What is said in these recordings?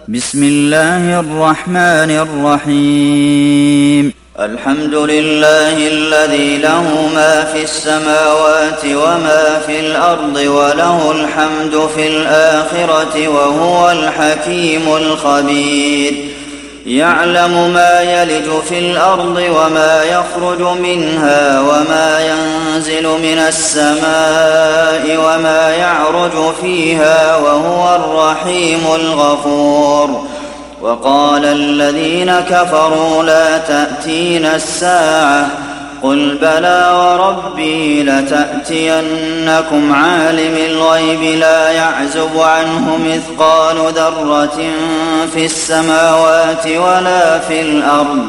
بسم الله الرحمن الرحيم. الحمد لله الذي له ما في السماوات وما في الأرض وله الحمد في الآخرة وهو الحكيم الخبير. يعلم ما يلج في الأرض وما يخرج منها وما ينزل من السماء وما يعرج فيها وهو الرحيم الغفور. وقال الذين كفروا لا تأتينا الساعة قل بلى وربي لتأتينكم عالم الغيب لا يعزب عنه مثقال ذرة في السماوات ولا في الأرض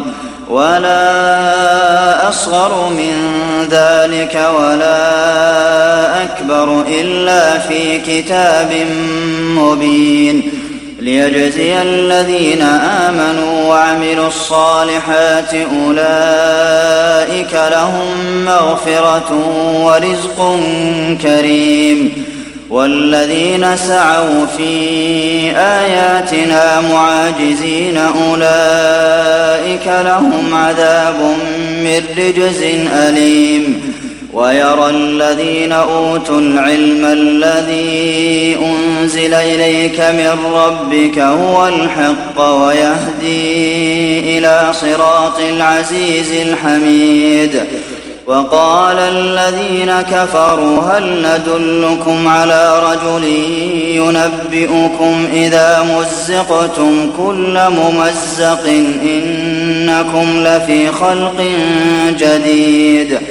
ولا أصغر من ذلك ولا أكبر إلا في كتاب مبين ليجزي الذين آمنوا وعملوا الصالحات أولئك لهم مغفرة ورزق كريم. والذين سعوا في آياتنا معاجزين أولئك لهم عذاب من رجز أليم. ويرى الذين أوتوا العلم الذي أنزل إليك من ربك هو الحق ويهدي إلى صراط العزيز الحميد. وقال الذين كفروا هل ندلكم على رجل ينبئكم إذا مزقتم كل ممزق إنكم لفي خلق جديد.